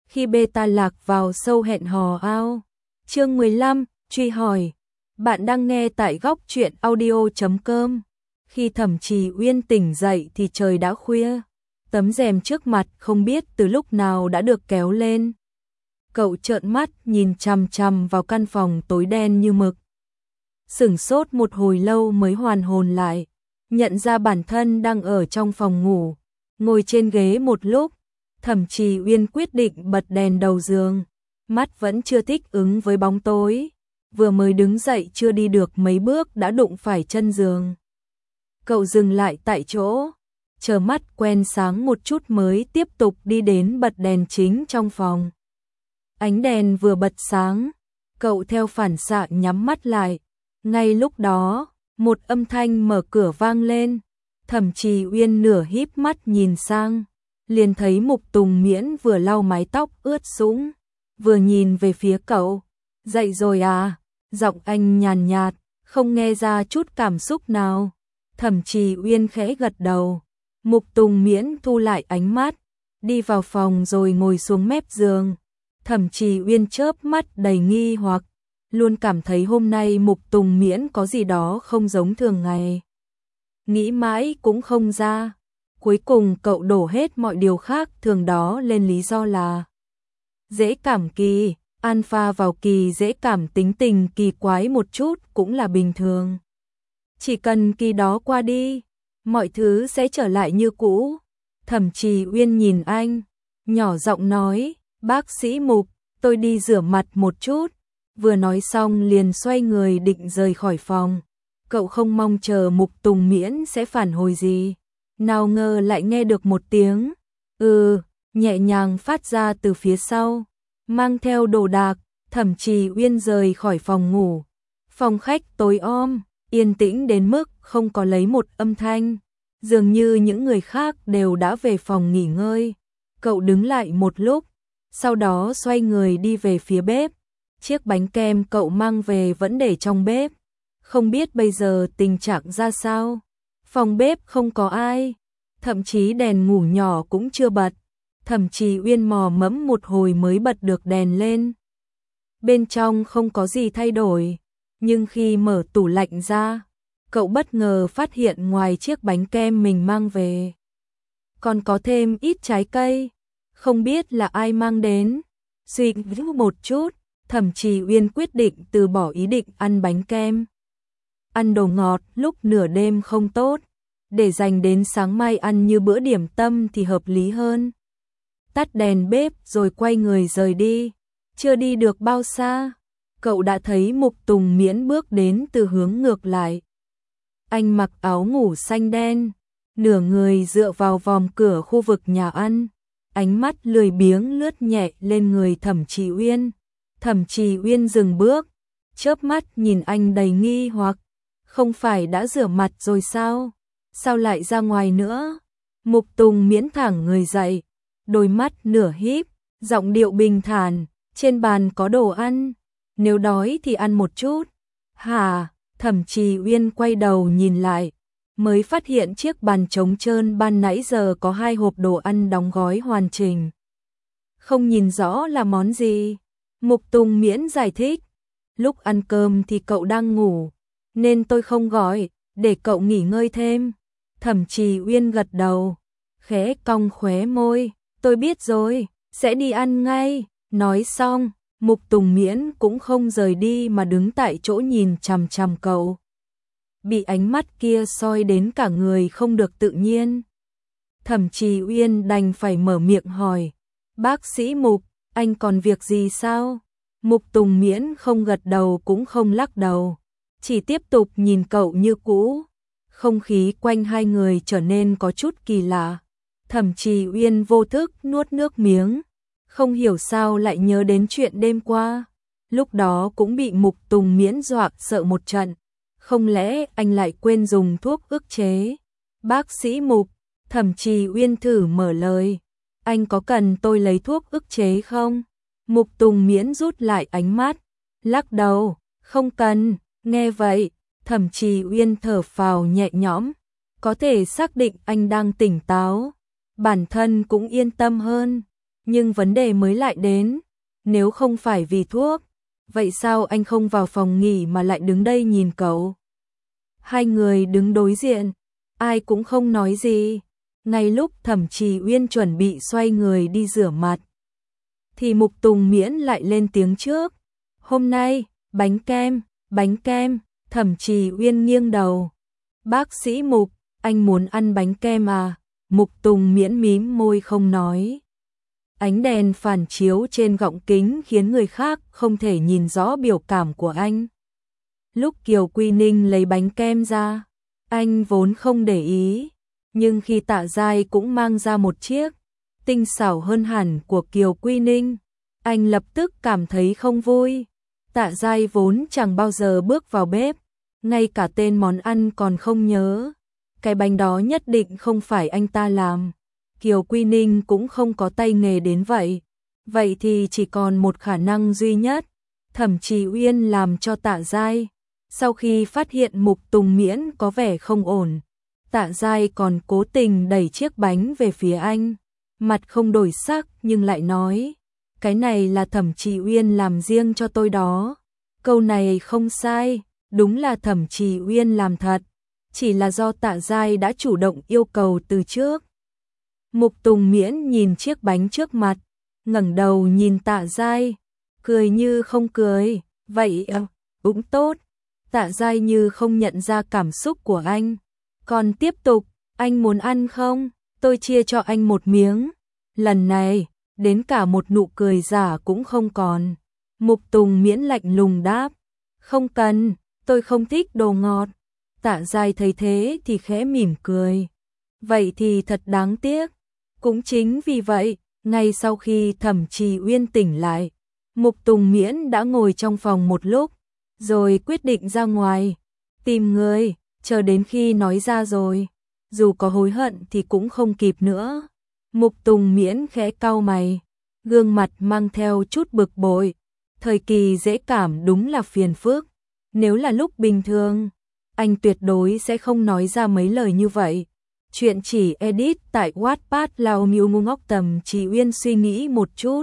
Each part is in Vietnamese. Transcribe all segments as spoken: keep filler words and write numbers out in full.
khi beta lạc vào sâu hẹn hò ao. Chương mười lăm, truy hỏi. Bạn đang nghe tại góc truyện audio chấm com. Khi Thẩm Trì Uyên tỉnh dậy thì trời đã khuya. Tấm rèm trước mặt không biết từ lúc nào đã được kéo lên. Cậu trợn mắt nhìn chằm chằm vào căn phòng tối đen như mực. Sửng sốt một hồi lâu mới hoàn hồn lại, nhận ra bản thân đang ở trong phòng ngủ. Ngồi trên ghế một lúc, Thẩm Trì Uyên quyết định bật đèn đầu giường. Mắt vẫn chưa thích ứng với bóng tối, vừa mới đứng dậy chưa đi được mấy bước đã đụng phải chân giường. Cậu dừng lại tại chỗ, chờ mắt quen sáng một chút mới tiếp tục đi đến bật đèn chính trong phòng. Ánh đèn vừa bật sáng, cậu theo phản xạ nhắm mắt lại. Ngay lúc đó, một âm thanh mở cửa vang lên. Thẩm Trì Uyên nửa híp mắt nhìn sang, liền thấy Mục Tùng Miễn vừa lau mái tóc ướt sũng, vừa nhìn về phía cậu. Dậy rồi à? Giọng anh nhàn nhạt, không nghe ra chút cảm xúc nào. Thẩm Trì Uyên khẽ gật đầu. Mục Tùng Miễn thu lại ánh mắt, đi vào phòng rồi ngồi xuống mép giường. Thẩm Trì Uyên chớp mắt đầy nghi hoặc, luôn cảm thấy hôm nay Mục Tùng Miễn có gì đó không giống thường ngày. Nghĩ mãi cũng không ra. Cuối cùng cậu đổ hết mọi điều khác thường đó lên lý do là dễ cảm kỳ. Alpha vào kỳ dễ cảm tính tình kỳ quái một chút cũng là bình thường. Chỉ cần kỳ đó qua đi, mọi thứ sẽ trở lại như cũ. Thẩm Trì Uyên nhìn anh, nhỏ giọng nói, bác sĩ Mục, tôi đi rửa mặt một chút. Vừa nói xong liền xoay người định rời khỏi phòng. Cậu không mong chờ Mục Tùng Miễn sẽ phản hồi gì. Nào ngờ lại nghe được một tiếng ừ nhẹ nhàng phát ra từ phía sau. Mang theo đồ đạc, Thẩm Trì Uyên rời khỏi phòng ngủ. Phòng khách tối om, yên tĩnh đến mức không có lấy một âm thanh. Dường như những người khác đều đã về phòng nghỉ ngơi. Cậu đứng lại một lúc, sau đó xoay người đi về phía bếp. Chiếc bánh kem cậu mang về vẫn để trong bếp. Không biết bây giờ tình trạng ra sao. Phòng bếp không có ai, thậm chí đèn ngủ nhỏ cũng chưa bật. Thẩm Trì Uyên mò mẫm một hồi mới bật được đèn lên. Bên trong không có gì thay đổi, nhưng khi mở tủ lạnh ra, cậu bất ngờ phát hiện ngoài chiếc bánh kem mình mang về, còn có thêm ít trái cây, không biết là ai mang đến. Suy nghĩ một chút, Thẩm Trì Uyên quyết định từ bỏ ý định ăn bánh kem. Ăn đồ ngọt lúc nửa đêm không tốt, để dành đến sáng mai ăn như bữa điểm tâm thì hợp lý hơn. Tắt đèn bếp rồi quay người rời đi. Chưa đi được bao xa, cậu đã thấy Mục Tùng Miễn bước đến từ hướng ngược lại. Anh mặc áo ngủ xanh đen, nửa người dựa vào vòm cửa khu vực nhà ăn. Ánh mắt lười biếng lướt nhẹ lên người Thẩm Trì Uyên. Thẩm Trì Uyên dừng bước, chớp mắt nhìn anh đầy nghi hoặc. Không phải đã rửa mặt rồi sao? Sao lại ra ngoài nữa? Mục Tùng Miễn thẳng người dậy, đôi mắt nửa híp, giọng điệu bình thản, trên bàn có đồ ăn, nếu đói thì ăn một chút. Hả? Thẩm Trì Uyên quay đầu nhìn lại, mới phát hiện chiếc bàn trống trơn ban nãy giờ có hai hộp đồ ăn đóng gói hoàn chỉnh. Không nhìn rõ là món gì. Mục Tùng Miễn giải thích, lúc ăn cơm thì cậu đang ngủ, nên tôi không gọi, để cậu nghỉ ngơi thêm. Thẩm Trì Uyên gật đầu, khẽ cong khóe môi, tôi biết rồi, sẽ đi ăn ngay. Nói xong, Mục Tùng Miễn cũng không rời đi mà đứng tại chỗ nhìn chằm chằm cậu. Bị ánh mắt kia soi đến cả người không được tự nhiên. Thẩm Trì Uyên đành phải mở miệng hỏi, bác sĩ Mục, anh còn việc gì sao? Mục Tùng Miễn không gật đầu cũng không lắc đầu, chỉ tiếp tục nhìn cậu như cũ. Không khí quanh hai người trở nên có chút kỳ lạ. Thẩm Trì Uyên vô thức nuốt nước miếng, không hiểu sao lại nhớ đến chuyện đêm qua. Lúc đó cũng bị Mục Tùng Miễn dọa sợ một trận. Không lẽ anh lại quên dùng thuốc ức chế? Bác sĩ Mục, Thẩm Trì Uyên thử mở lời, anh có cần tôi lấy thuốc ức chế không? Mục Tùng Miễn rút lại ánh mắt, lắc đầu, không cần. Nghe vậy, Thẩm Trì Uyên thở phào nhẹ nhõm, có thể xác định anh đang tỉnh táo, bản thân cũng yên tâm hơn. Nhưng vấn đề mới lại đến, nếu không phải vì thuốc, vậy sao anh không vào phòng nghỉ mà lại đứng đây nhìn cậu? Hai người đứng đối diện, ai cũng không nói gì. Ngay lúc Thẩm Trì Uyên chuẩn bị xoay người đi rửa mặt, thì Mục Tùng Miễn lại lên tiếng trước. Hôm nay, bánh kem, bánh kem, Thẩm Trì Uyên nghiêng đầu. Bác sĩ Mục, anh muốn ăn bánh kem à? Mục Tùng Miễn mím môi không nói. Ánh đèn phản chiếu trên gọng kính khiến người khác không thể nhìn rõ biểu cảm của anh. Lúc Kiều Quy Ninh lấy bánh kem ra, anh vốn không để ý, nhưng khi Tạ Giai cũng mang ra một chiếc, tinh xảo hơn hẳn của Kiều Quy Ninh, anh lập tức cảm thấy không vui. Tạ Giai vốn chẳng bao giờ bước vào bếp, ngay cả tên món ăn còn không nhớ. Cái bánh đó nhất định không phải anh ta làm. Kiều Quy Ninh cũng không có tay nghề đến vậy. Vậy thì chỉ còn một khả năng duy nhất, Thẩm Trì Uyên làm cho Tạ Giai. Sau khi phát hiện Mục Tùng Miễn có vẻ không ổn, Tạ Giai còn cố tình đẩy chiếc bánh về phía anh. Mặt không đổi sắc nhưng lại nói, cái này là Thẩm Trì Uyên làm riêng cho tôi đó. Câu này không sai, đúng là Thẩm Trì Uyên làm thật, chỉ là do Tạ Giai đã chủ động yêu cầu từ trước. Mục Tùng Miễn nhìn chiếc bánh trước mặt, ngẩng đầu nhìn Tạ Giai, cười như không cười, vậy à, cũng tốt. Tạ Giai như không nhận ra cảm xúc của anh, còn tiếp tục, anh muốn ăn không? Tôi chia cho anh một miếng. Lần này, đến cả một nụ cười giả cũng không còn. Mục Tùng Miễn lạnh lùng đáp, không cần, tôi không thích đồ ngọt. Tạ Giai thấy thế thì khẽ mỉm cười. Vậy thì thật đáng tiếc. Cũng chính vì vậy, ngay sau khi Thẩm Trì Uyên tỉnh lại, Mục Tùng Miễn đã ngồi trong phòng một lúc, rồi quyết định ra ngoài, tìm người, chờ đến khi nói ra rồi, dù có hối hận thì cũng không kịp nữa. Mục Tùng Miễn khẽ cau mày, gương mặt mang theo chút bực bội, thời kỳ dễ cảm đúng là phiền phức, nếu là lúc bình thường, anh tuyệt đối sẽ không nói ra mấy lời như vậy. Chuyện chỉ edit tại Wattpad Lao Miu Ngu Ngốc. Thẩm Trì Uyên suy nghĩ một chút,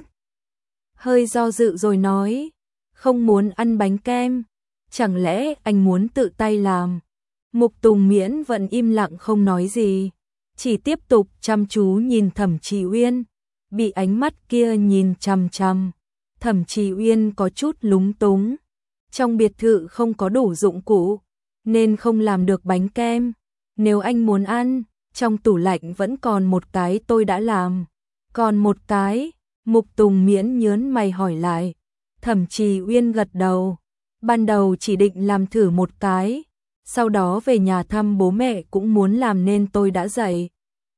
hơi do dự rồi nói, không muốn ăn bánh kem, chẳng lẽ anh muốn tự tay làm? Mục Tùng Miễn vẫn im lặng không nói gì, chỉ tiếp tục chăm chú nhìn Thẩm Trì Uyên, bị ánh mắt kia nhìn chằm chằm. Thẩm Trì Uyên có chút lúng túng, trong biệt thự không có đủ dụng cụ, nên không làm được bánh kem. Nếu anh muốn ăn, trong tủ lạnh vẫn còn một cái tôi đã làm. Còn một cái, Mục Tùng Miễn nhớn mày hỏi lại. Thẩm Trì Uyên gật đầu, ban đầu chỉ định làm thử một cái, sau đó về nhà thăm bố mẹ cũng muốn làm nên tôi đã dạy.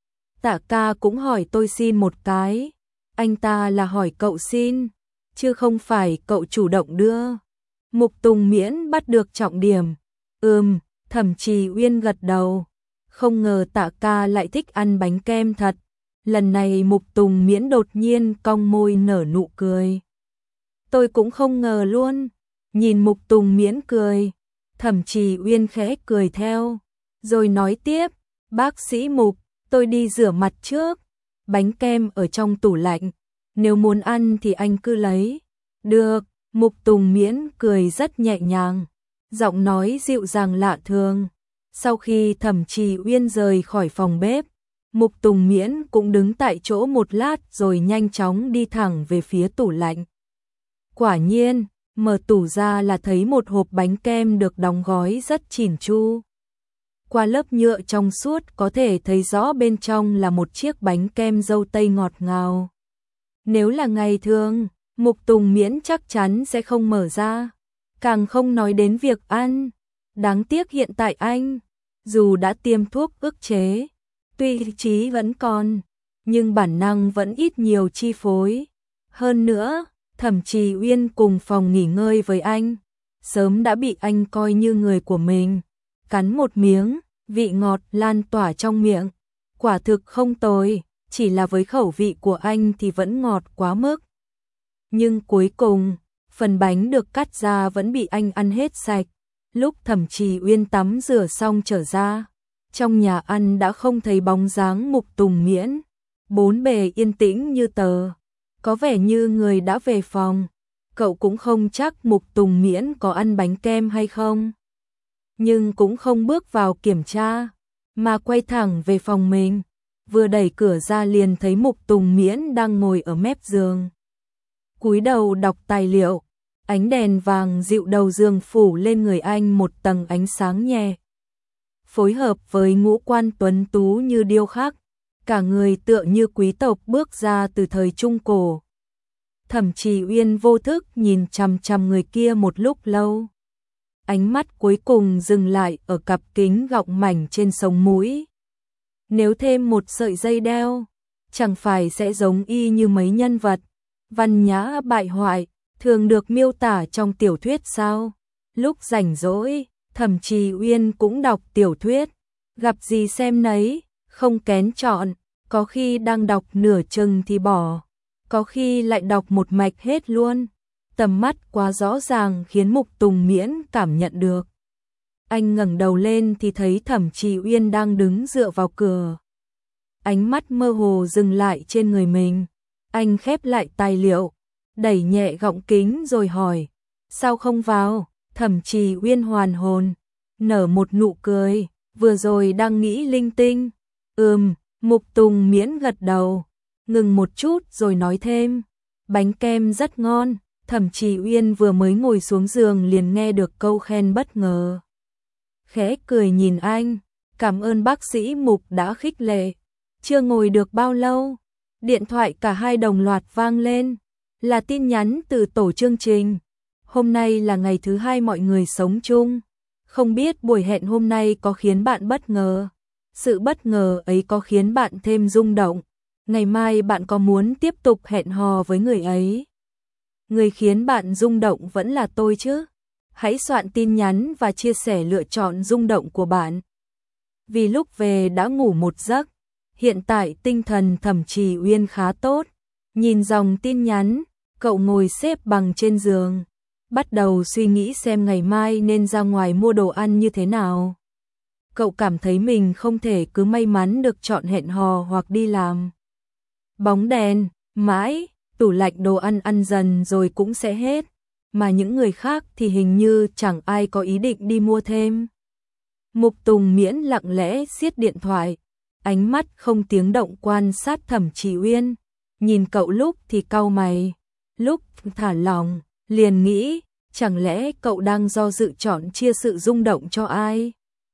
Tạ ca cũng hỏi tôi xin một cái, anh ta là hỏi cậu xin, chứ không phải cậu chủ động đưa. Mục Tùng Miễn bắt được trọng điểm. Ừm, Thẩm Trì Uyên gật đầu. Không ngờ Tạ ca lại thích ăn bánh kem thật. Lần này Mục Tùng Miễn đột nhiên cong môi nở nụ cười. Tôi cũng không ngờ luôn. Nhìn Mục Tùng Miễn cười, Thẩm Trì Uyên khẽ cười theo, rồi nói tiếp, bác sĩ Mục, tôi đi rửa mặt trước, bánh kem ở trong tủ lạnh, nếu muốn ăn thì anh cứ lấy. Được, Mục Tùng Miễn cười rất nhẹ nhàng, giọng nói dịu dàng lạ thường. Sau khi Thẩm Trì Uyên rời khỏi phòng bếp, Mục Tùng Miễn cũng đứng tại chỗ một lát rồi nhanh chóng đi thẳng về phía tủ lạnh. Quả nhiên, mở tủ ra là thấy một hộp bánh kem được đóng gói rất chỉn chu. Qua lớp nhựa trong suốt có thể thấy rõ bên trong là một chiếc bánh kem dâu tây ngọt ngào. Nếu là ngày thường, Mục Tùng Miễn chắc chắn sẽ không mở ra, càng không nói đến việc ăn. Đáng tiếc hiện tại anh, dù đã tiêm thuốc ức chế, tuy trí vẫn còn, nhưng bản năng vẫn ít nhiều chi phối. Hơn nữa, Thẩm Trì Uyên cùng phòng nghỉ ngơi với anh, sớm đã bị anh coi như người của mình. Cắn một miếng, vị ngọt lan tỏa trong miệng, quả thực không tồi, chỉ là với khẩu vị của anh thì vẫn ngọt quá mức. Nhưng cuối cùng, phần bánh được cắt ra vẫn bị anh ăn hết sạch. Lúc Thẩm Trì Uyên tắm rửa xong trở ra, trong nhà ăn đã không thấy bóng dáng Mục Tùng Miễn, bốn bề yên tĩnh như tờ. có vẻ như người đã về phòng. Cậu cũng không chắc Mục Tùng Miễn có ăn bánh kem hay không. Nhưng cũng không bước vào kiểm tra, mà quay thẳng về phòng mình. Vừa đẩy cửa ra liền thấy Mục Tùng Miễn đang ngồi ở mép giường. Cúi đầu đọc tài liệu, ánh đèn vàng dịu đầu giường phủ lên người anh một tầng ánh sáng nhẹ. Phối hợp với ngũ quan tuấn tú như điêu khắc, cả người tựa như quý tộc bước ra từ thời Trung Cổ. Thẩm Trì Uyên vô thức nhìn chằm chằm người kia một lúc lâu. Ánh mắt cuối cùng dừng lại ở cặp kính gọng mảnh trên sống mũi. Nếu thêm một sợi dây đeo, chẳng phải sẽ giống y như mấy nhân vật văn nhã bại hoại thường được miêu tả trong tiểu thuyết sao? Lúc rảnh rỗi, Thẩm Trì Uyên cũng đọc tiểu thuyết, gặp gì xem nấy, không kén chọn, có khi đang đọc nửa chừng thì bỏ, có khi lại đọc một mạch hết luôn. Tầm mắt quá rõ ràng khiến Mục Tùng Miễn cảm nhận được. Anh ngẩng đầu lên thì thấy Thẩm Trì Uyên đang đứng dựa vào cửa. Ánh mắt mơ hồ dừng lại trên người mình. Anh khép lại tài liệu, đẩy nhẹ gọng kính rồi hỏi, sao không vào? Thẩm Trì Uyên hoàn hồn, nở một nụ cười, vừa rồi đang nghĩ linh tinh. Ừm, Mục Tùng Miễn gật đầu, ngừng một chút rồi nói thêm, bánh kem rất ngon. Thẩm Trì Uyên vừa mới ngồi xuống giường liền nghe được câu khen bất ngờ. Khẽ cười nhìn anh, cảm ơn bác sĩ Mục đã khích lệ. Chưa ngồi được bao lâu, điện thoại cả hai đồng loạt vang lên, là tin nhắn từ tổ chương trình. Hôm nay là ngày thứ hai mọi người sống chung, không biết buổi hẹn hôm nay có khiến bạn bất ngờ. Sự bất ngờ ấy có khiến bạn thêm rung động. Ngày mai bạn có muốn tiếp tục hẹn hò với người ấy? Người khiến bạn rung động vẫn là tôi chứ. Hãy soạn tin nhắn và chia sẻ lựa chọn rung động của bạn. Vì lúc về đã ngủ một giấc, hiện tại tinh thần Thẩm Trì Uyên khá tốt. Nhìn dòng tin nhắn, cậu ngồi xếp bằng trên giường, bắt đầu suy nghĩ xem ngày mai nên ra ngoài mua đồ ăn như thế nào. Cậu cảm thấy mình không thể cứ may mắn được chọn hẹn hò hoặc đi làm. Bóng đèn, mãi, tủ lạnh đồ ăn ăn dần rồi cũng sẽ hết, mà những người khác thì hình như chẳng ai có ý định đi mua thêm. Mục Tùng Miễn lặng lẽ siết điện thoại, ánh mắt không tiếng động quan sát Thẩm Trì Uyên, nhìn cậu lúc thì cau mày, lúc thả lỏng, liền nghĩ, chẳng lẽ cậu đang do dự chọn chia sự rung động cho ai?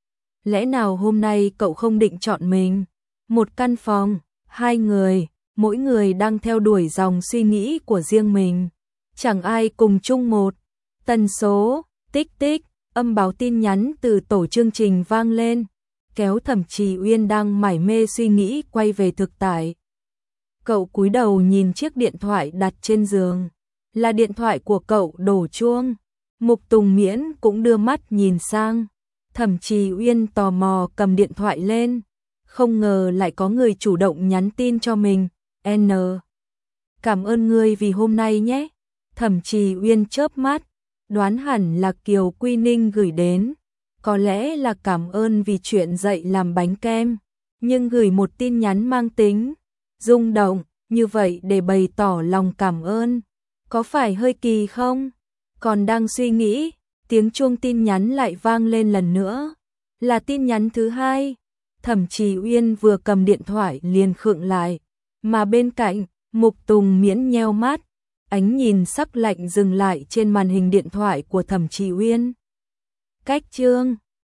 Lẽ nào hôm nay cậu không định chọn mình? Một căn phòng, hai người, mỗi người đang theo đuổi dòng suy nghĩ của riêng mình. Chẳng ai cùng chung một tần số. Tích tích, âm báo tin nhắn từ tổ chương trình vang lên, kéo Thẩm Trì Uyên đang mải mê suy nghĩ quay về thực tại. Cậu cúi đầu nhìn chiếc điện thoại đặt trên giường, là điện thoại của cậu đổ chuông. Mục Tùng Miễn cũng đưa mắt nhìn sang. Thẩm Trì Uyên tò mò cầm điện thoại lên, không ngờ lại có người chủ động nhắn tin cho mình. N. Cảm ơn ngươi vì hôm nay nhé. Thẩm Trì Uyên chớp mắt, đoán hẳn là Kiều Quy Ninh gửi đến. Có lẽ là cảm ơn vì chuyện dạy làm bánh kem, nhưng gửi một tin nhắn mang tính rung động như vậy để bày tỏ lòng cảm ơn, có phải hơi kỳ không? Còn đang suy nghĩ, tiếng chuông tin nhắn lại vang lên lần nữa, là tin nhắn thứ hai. Thẩm Trì Uyên vừa cầm điện thoại liền khựng lại, mà bên cạnh, Mục Tùng Miễn nheo mắt, ánh nhìn sắc lạnh dừng lại trên màn hình điện thoại của Thẩm Trì Uyên. Cách chương